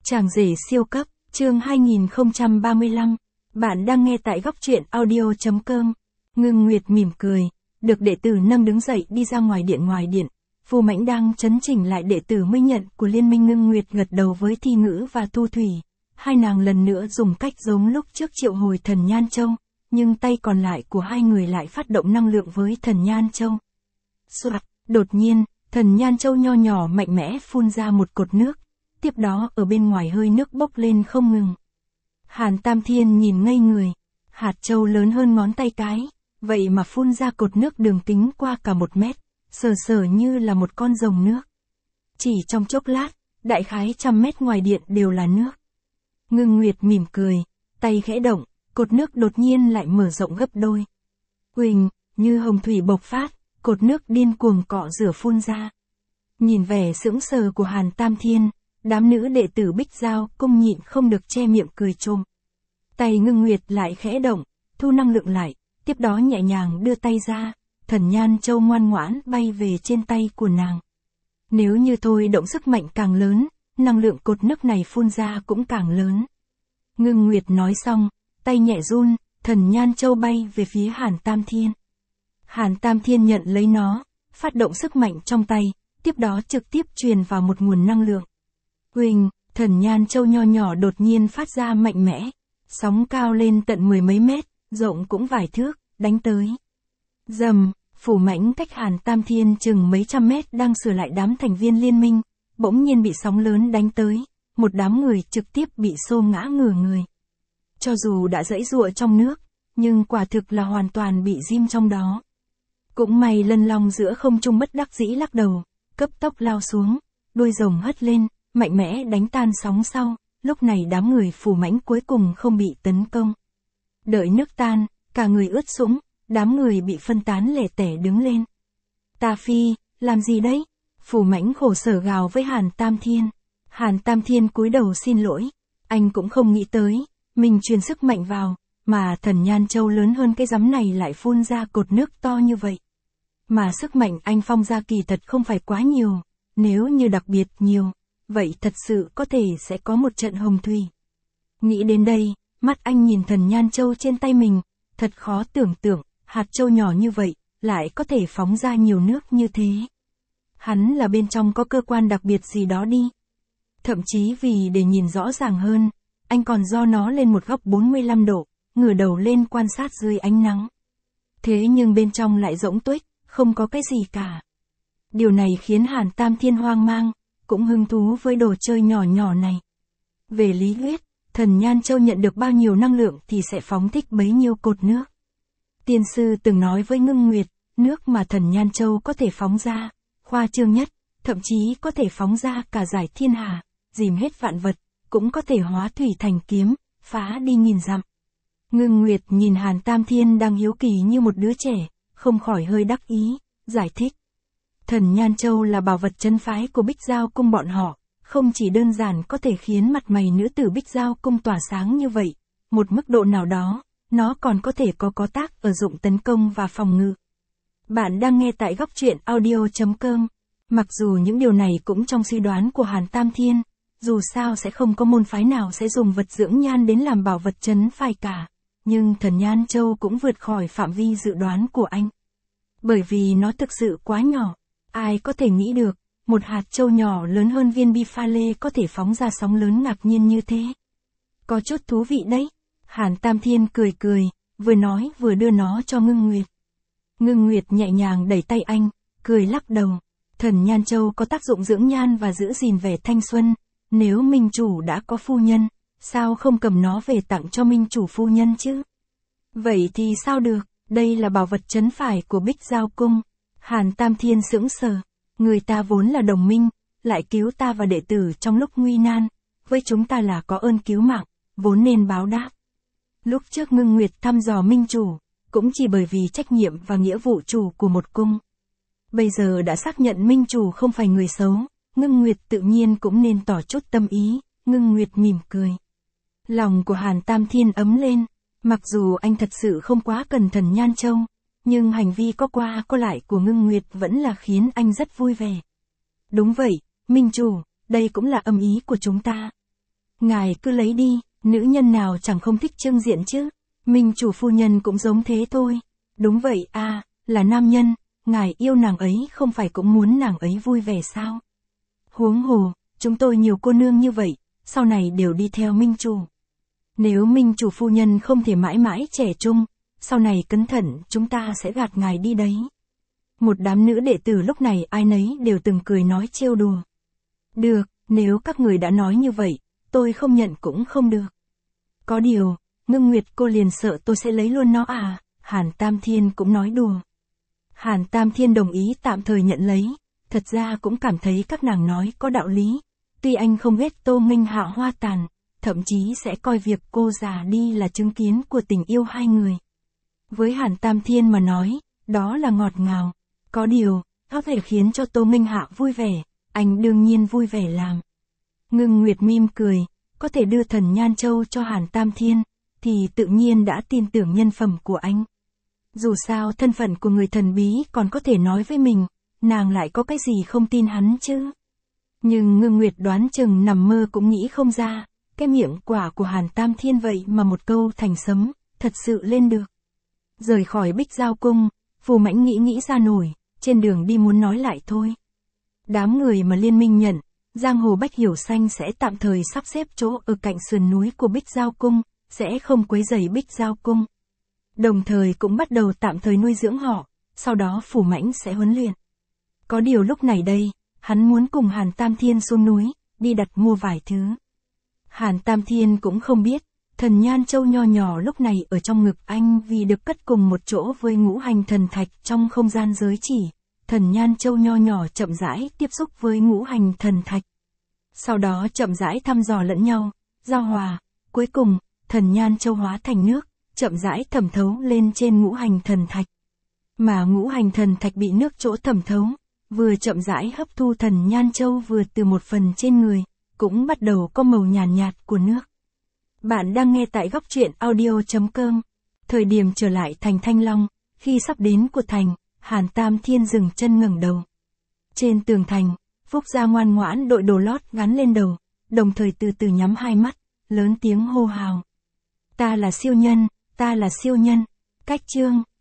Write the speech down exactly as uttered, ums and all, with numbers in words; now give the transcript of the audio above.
Chàng rể siêu cấp, chương hai nghìn không trăm ba mươi lăm. Bạn đang nghe tại góc truyện audio chấm com. Ngưng Nguyệt mỉm cười, được đệ tử nâng đứng dậy đi ra ngoài điện ngoài điện. Phù Mãnh đang chấn chỉnh lại đệ tử mới nhận của Liên minh. Ngưng Nguyệt gật đầu với Thi Ngữ và Tu Thủy. Hai nàng lần nữa dùng cách giống lúc trước triệu hồi Thần Nhan Châu, nhưng tay còn lại của hai người lại phát động năng lượng với Thần Nhan Châu. Soạt, đột nhiên, Thần Nhan Châu nho nhỏ mạnh mẽ phun ra một cột nước. Tiếp đó ở bên ngoài hơi nước bốc lên không ngừng. Hàn Tam Thiên nhìn ngây người. Hạt châu lớn hơn ngón tay cái, vậy mà phun ra cột nước đường kính qua cả một mét, sờ sờ như là một con rồng nước. Chỉ trong chốc lát, đại khái trăm mét ngoài điện đều là nước. Ngưng Nguyệt mỉm cười, tay khẽ động, cột nước đột nhiên lại mở rộng gấp đôi. Huỳnh, như hồng thủy bộc phát, cột nước điên cuồng cọ rửa phun ra. Nhìn vẻ sững sờ của Hàn Tam Thiên, đám nữ đệ tử Bích Giao Cung nhịn không được che miệng cười trộm. Tay Ngưng Nguyệt lại khẽ động, thu năng lượng lại, tiếp đó nhẹ nhàng đưa tay ra, Thần Nhan Châu ngoan ngoãn bay về trên tay của nàng. Nếu như thôi động sức mạnh càng lớn, năng lượng cột nước này phun ra cũng càng lớn. Ngưng Nguyệt nói xong, tay nhẹ run, Thần Nhan Châu bay về phía Hàn Tam Thiên. Hàn Tam Thiên nhận lấy nó, phát động sức mạnh trong tay, tiếp đó trực tiếp truyền vào một nguồn năng lượng. Huỳnh, Thần Nhan Châu nho nhỏ đột nhiên phát ra mạnh mẽ, sóng cao lên tận mười mấy mét, rộng cũng vài thước, đánh tới. Dầm, Phù Mãnh cách Hàn Tam Thiên chừng mấy trăm mét đang sửa lại đám thành viên liên minh, bỗng nhiên bị sóng lớn đánh tới, một đám người trực tiếp bị xô ngã ngửa người. Cho dù đã giãy giụa trong nước, nhưng quả thực là hoàn toàn bị ghim trong đó. Cũng may Lân Long giữa không trung bất đắc dĩ lắc đầu, cấp tốc lao xuống, đuôi rồng hất lên, mạnh mẽ đánh tan sóng sau, lúc này đám người Phù Mãnh cuối cùng không bị tấn công. Đợi nước tan, cả người ướt sũng, đám người bị phân tán lẻ tẻ đứng lên. Ta Phi, làm gì đấy? Phù Mãnh khổ sở gào với Hàn Tam Thiên. Hàn Tam Thiên cúi đầu xin lỗi, anh cũng không nghĩ tới, mình truyền sức mạnh vào, mà Thần Nhan Châu lớn hơn cái rắm này lại phun ra cột nước to như vậy. Mà sức mạnh anh phong ra kỳ thật không phải quá nhiều, nếu như đặc biệt nhiều, vậy thật sự có thể sẽ có một trận hồng thủy. Nghĩ đến đây, mắt anh nhìn Thần Nhan Châu trên tay mình, thật khó tưởng tượng, hạt châu nhỏ như vậy, lại có thể phóng ra nhiều nước như thế. Hắn là bên trong có cơ quan đặc biệt gì đó đi. Thậm chí vì để nhìn rõ ràng hơn, anh còn do nó lên một góc bốn mươi lăm độ, ngửa đầu lên quan sát dưới ánh nắng. Thế nhưng bên trong lại rỗng tuếch, không có cái gì cả. Điều này khiến Hàn Tam Thiên hoang mang, cũng hứng thú với đồ chơi nhỏ nhỏ này. Về lý thuyết, Thần Nhan Châu nhận được bao nhiêu năng lượng thì sẽ phóng thích bấy nhiêu cột nước. Tiên sư từng nói với Ngưng Nguyệt, nước mà Thần Nhan Châu có thể phóng ra, khoa trương nhất, thậm chí có thể phóng ra cả giải thiên hà, dìm hết vạn vật, cũng có thể hóa thủy thành kiếm, phá đi nghìn dặm. Ngưng Nguyệt nhìn Hàn Tam Thiên đang hiếu kỳ như một đứa trẻ, không khỏi hơi đắc ý, giải thích. Thần Nhan Châu là bảo vật trấn phái của Bích Giao Cung bọn họ, không chỉ đơn giản có thể khiến mặt mày nữ tử Bích Giao Cung tỏa sáng như vậy, một mức độ nào đó, nó còn có thể có có tác ở dụng tấn công và phòng ngự. Bạn đang nghe tại góc truyện audio chấm com. Mặc dù những điều này cũng trong suy đoán của Hàn Tam Thiên, dù sao sẽ không có môn phái nào sẽ dùng vật dưỡng nhan đến làm bảo vật trấn phái cả, nhưng Thần Nhan Châu cũng vượt khỏi phạm vi dự đoán của anh. Bởi vì nó thực sự quá nhỏ, ai có thể nghĩ được, một hạt châu nhỏ lớn hơn viên bi pha lê có thể phóng ra sóng lớn ngạc nhiên như thế. Có chút thú vị đấy. Hàn Tam Thiên cười cười, vừa nói vừa đưa nó cho Ngưng Nguyệt. Ngưng Nguyệt nhẹ nhàng đẩy tay anh, cười lắc đầu. Thần Nhan Châu có tác dụng dưỡng nhan và giữ gìn vẻ thanh xuân, nếu minh chủ đã có phu nhân, sao không cầm nó về tặng cho minh chủ phu nhân chứ? Vậy thì sao được, đây là bảo vật trấn phái của Bích Giao Cung. Hàn Tam Thiên sững sờ, người ta vốn là đồng minh, lại cứu ta và đệ tử trong lúc nguy nan, với chúng ta là có ơn cứu mạng, vốn nên báo đáp. Lúc trước Ngưng Nguyệt thăm dò minh chủ, cũng chỉ bởi vì trách nhiệm và nghĩa vụ chủ của một cung. Bây giờ đã xác nhận minh chủ không phải người xấu, Ngưng Nguyệt tự nhiên cũng nên tỏ chút tâm ý. Ngưng Nguyệt mỉm cười. Lòng của Hàn Tam Thiên ấm lên, mặc dù anh thật sự không quá cần Thần Nhan Châu, nhưng hành vi có qua có lại của Ngưng Nguyệt vẫn là khiến anh rất vui vẻ. Đúng vậy, minh chủ, đây cũng là âm ý của chúng ta. Ngài cứ lấy đi, nữ nhân nào chẳng không thích trưng diện chứ. Minh chủ phu nhân cũng giống thế thôi. Đúng vậy à, là nam nhân, ngài yêu nàng ấy không phải cũng muốn nàng ấy vui vẻ sao? Huống hồ, chúng tôi nhiều cô nương như vậy, sau này đều đi theo Minh chủ. Nếu Minh chủ phu nhân không thể mãi mãi trẻ trung, sau này cẩn thận chúng ta sẽ gạt ngài đi đấy. Một đám nữ đệ tử lúc này ai nấy đều từng cười nói trêu đùa. Được, nếu các người đã nói như vậy, tôi không nhận cũng không được. Có điều, Ngưng Nguyệt cô liền sợ tôi sẽ lấy luôn nó à, Hàn Tam Thiên cũng nói đùa. Hàn Tam Thiên đồng ý tạm thời nhận lấy, thật ra cũng cảm thấy các nàng nói có đạo lý. Tuy anh không ghét Tô Minh Hạ hoa tàn, thậm chí sẽ coi việc cô già đi là chứng kiến của tình yêu hai người. Với Hàn Tam Thiên mà nói, đó là ngọt ngào. Có điều, có thể khiến cho Tô Minh Hạ vui vẻ, anh đương nhiên vui vẻ làm. Ngưng Nguyệt mỉm cười, có thể đưa thần Nhan Châu cho Hàn Tam Thiên, thì tự nhiên đã tin tưởng nhân phẩm của anh. Dù sao thân phận của người thần bí còn có thể nói với mình, nàng lại có cái gì không tin hắn chứ. Nhưng Ngưng Nguyệt đoán chừng nằm mơ cũng nghĩ không ra, cái miệng quả của Hàn Tam Thiên vậy mà một câu thành sấm, thật sự lên được. Rời khỏi Bích Giao Cung, Phù Mãnh nghĩ nghĩ ra nổi, trên đường đi muốn nói lại thôi. Đám người mà liên minh nhận, Giang Hồ Bách Hiểu Xanh sẽ tạm thời sắp xếp chỗ ở cạnh sườn núi của Bích Giao Cung, sẽ không quấy rầy Bích Giao Cung. Đồng thời cũng bắt đầu tạm thời nuôi dưỡng họ, sau đó Phù Mãnh sẽ huấn luyện. Có điều lúc này đây, hắn muốn cùng Hàn Tam Thiên xuống núi, đi đặt mua vài thứ. Hàn Tam Thiên cũng không biết, thần Nhan Châu nho nhỏ lúc này ở trong ngực anh vì được cất cùng một chỗ với ngũ hành thần thạch trong không gian giới chỉ. Thần Nhan Châu nho nhỏ chậm rãi tiếp xúc với ngũ hành thần thạch. Sau đó chậm rãi thăm dò lẫn nhau, giao hòa, cuối cùng, thần Nhan Châu hóa thành nước, chậm rãi thẩm thấu lên trên ngũ hành thần thạch. Mà ngũ hành thần thạch bị nước chỗ thẩm thấu, vừa chậm rãi hấp thu thần Nhan Châu vừa từ một phần trên người, cũng bắt đầu có màu nhàn nhạt, nhạt của nước. Bạn đang nghe tại góc truyện audio chấm com. Thời điểm trở lại thành Thanh Long, khi sắp đến của thành, Hàn Tam Thiên dừng chân ngẩng đầu. Trên tường thành, Phúc Gia ngoan ngoãn đội đồ lót gắn lên đầu, đồng thời từ từ nhắm hai mắt, lớn tiếng hô hào. Ta là siêu nhân, ta là siêu nhân. Cách chương